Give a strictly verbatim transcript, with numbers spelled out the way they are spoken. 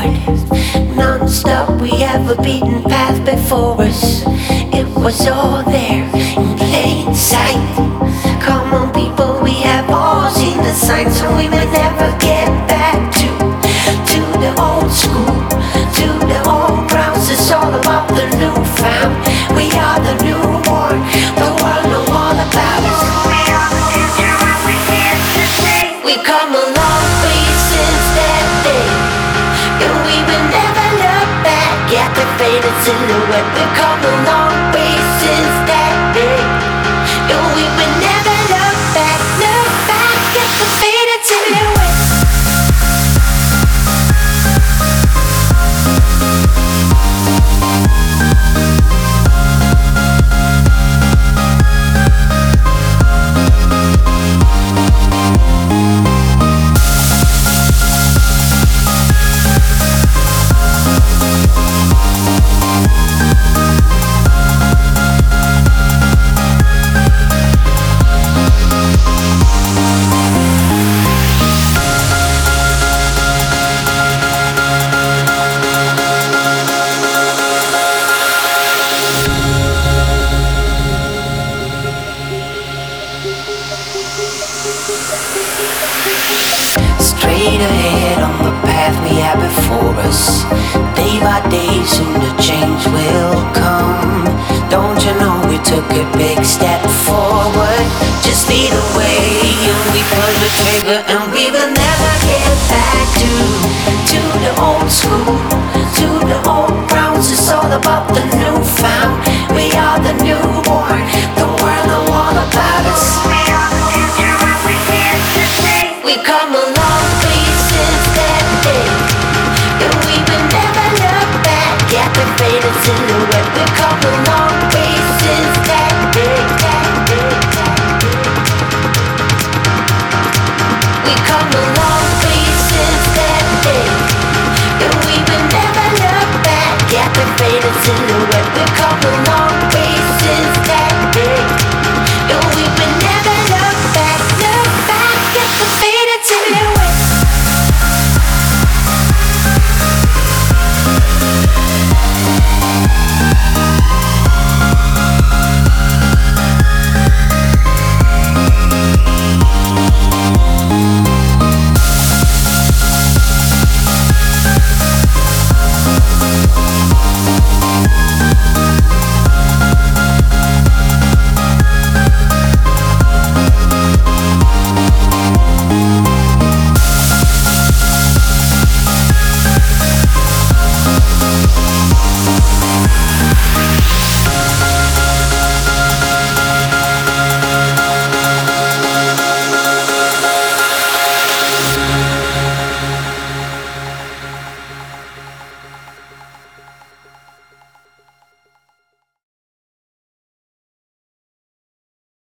forward, non-stop. We have a beaten path before us. It was all there in plain sight. Come on people, we have all seen the signs, so we may never get back to to the old school, to the old grounds. It's all about the new found. We are the newborn, the world know all about us. We are the future and we're here to stay. We come a long way since that day, and we will never look back at the faded silhouette. We come a long way since that day, and we will never look back, look back at the faded silhouette. Straight ahead on the path we have before us. Day by day, soon the change will come. Don't you know we took a big step forward? Just lead the way and we pull the trigger, and we will never get back to to the old school, to the old grounds. It's all about the new found. We are the newborn, the world know all about us. We are the future and we're here to stay. We come along since that day, and we will never look back at the faded silhouette. We come along